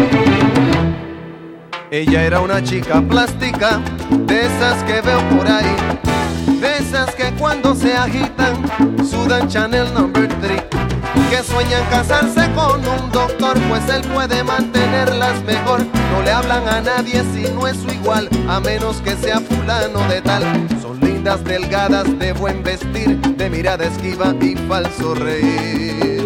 Ella era una chica plástica, de esas que veo por ahí, de esas que cuando se agitan sudan Chanel No. 3, que sueñan casarse con un doctor, pues él puede mantenerlas mejor. No le hablan a nadie si no es su igual, a menos que sea fulano de tal. Son lindas, delgadas, de buen vestir, de mirada esquiva y falso reír.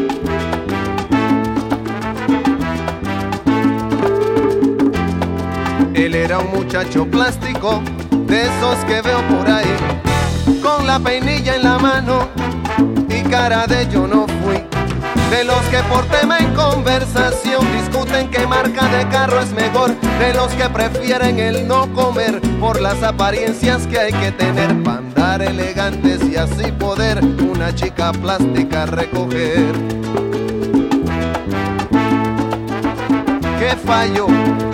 Él era un muchacho plástico, de esos que veo por ahí, con la peinilla en la mano y cara de yo no fui. De los que por tema en conversación discuten qué marca de carro es mejor. De los que prefieren el no comer por las apariencias que hay que tener para andar elegantes y así poder una chica plástica recoger. ¿Qué falló?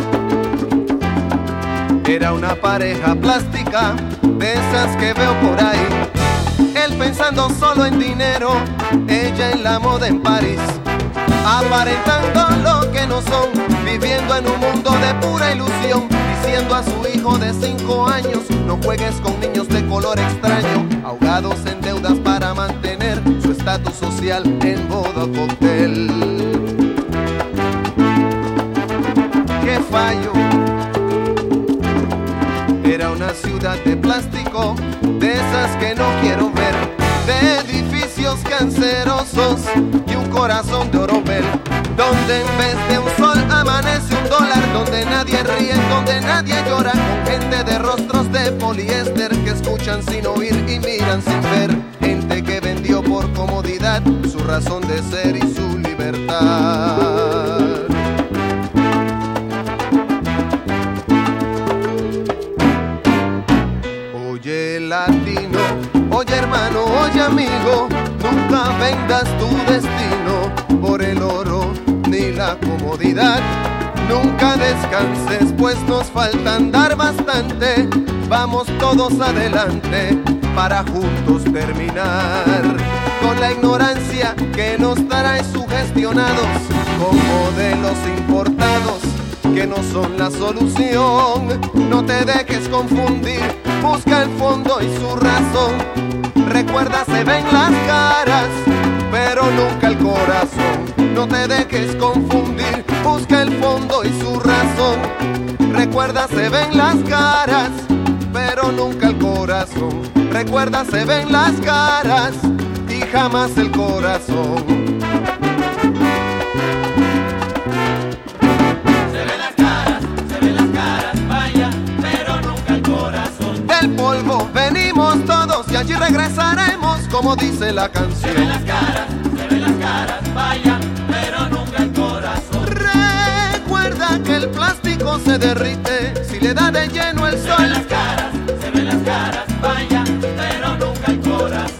Era una pareja plástica, de esas que veo por ahí. Él pensando solo en dinero, ella en la moda en París, aparentando lo que no son, viviendo en un mundo de pura ilusión, diciendo a su hijo de 5 años, no juegues con niños de color extraño, ahogados en deudas para mantener su estatus social en boda o cóctel. ¿Qué fallo? Era una ciudad de plástico, de esas que no quiero ver, de edificios cancerosos y un corazón de oropel, donde en vez de un sol amanece un dólar, donde nadie ríe, donde nadie llora, con gente de rostros de poliéster que escuchan sin oír y miran sin ver, gente que vendió por comodidad su razón de ser y su libertad. Oye latino, oye hermano, oye amigo, nunca vendas tu destino por el oro ni la comodidad. Nunca descanses, pues nos falta andar bastante. Vamos todos adelante para juntos terminar con la ignorancia que nos trae sugestionados con modelos importados que no son la solución. No te dejes confundir, busca el fondo y su razón. Recuerda, se ven las caras, pero nunca el corazón. No te dejes confundir, busca el fondo y su razón. Recuerda, se ven las caras, pero nunca el corazón. Recuerda, se ven las caras y jamás el corazón. Del polvo venimos todos y allí regresaremos, como dice la canción. Se ven las caras, vaya, pero nunca el corazón. Recuerda que el plástico se derrite si le da de lleno el sol. Se ven las caras, vaya, pero nunca el corazón.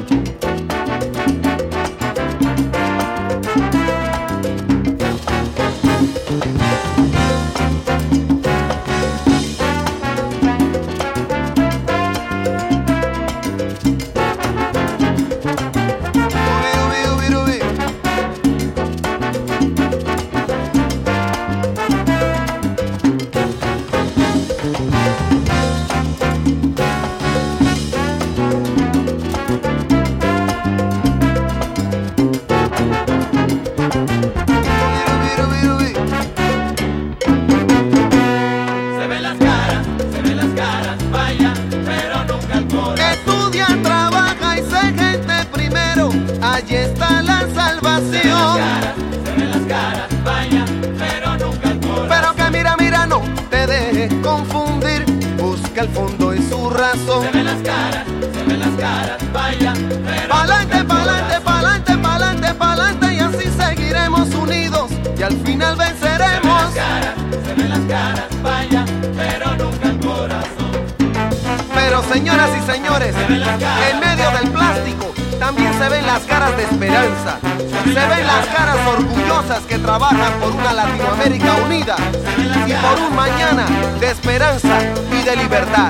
Allí está la salvación. Se ven las caras, vaya, pero nunca el corazón. Pero que mira, no te dejes confundir, busca el fondo y su razón. Se ven las caras, vaya, pero pa'lante, pa'lante, pa'lante, pa'lante, pa'lante, y así seguiremos unidos y al final venceremos. Se ven las caras, vaya, pero nunca el corazón. Pero señoras y señores, en medio del plástico también se ven las caras de esperanza, se ven las caras orgullosas que trabajan por una Latinoamérica unida y por un mañana de esperanza y de libertad.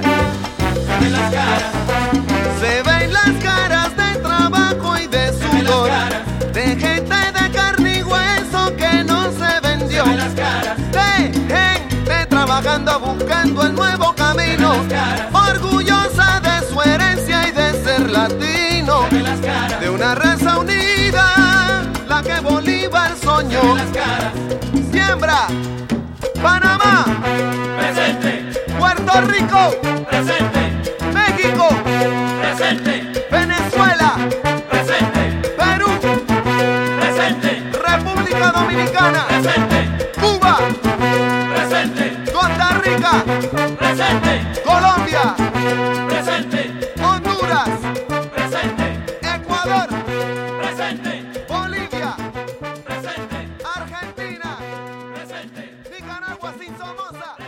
Se ven las caras de trabajo y de sudor, de gente de carne y hueso que no se vendió. vagando buscando el nuevo camino, orgullosa de su herencia y de ser latino, de una raza unida, la que Bolívar soñó. Siembra, Panamá, presente, Puerto Rico, presente, México, presente, Venezuela, presente, Perú, presente, República Dominicana, presente, Cuba, presente, Costa Rica, presente, Colombia, presente, Honduras, presente, Ecuador, presente, Bolivia, presente, Argentina, presente. Nicaragua sin Somoza.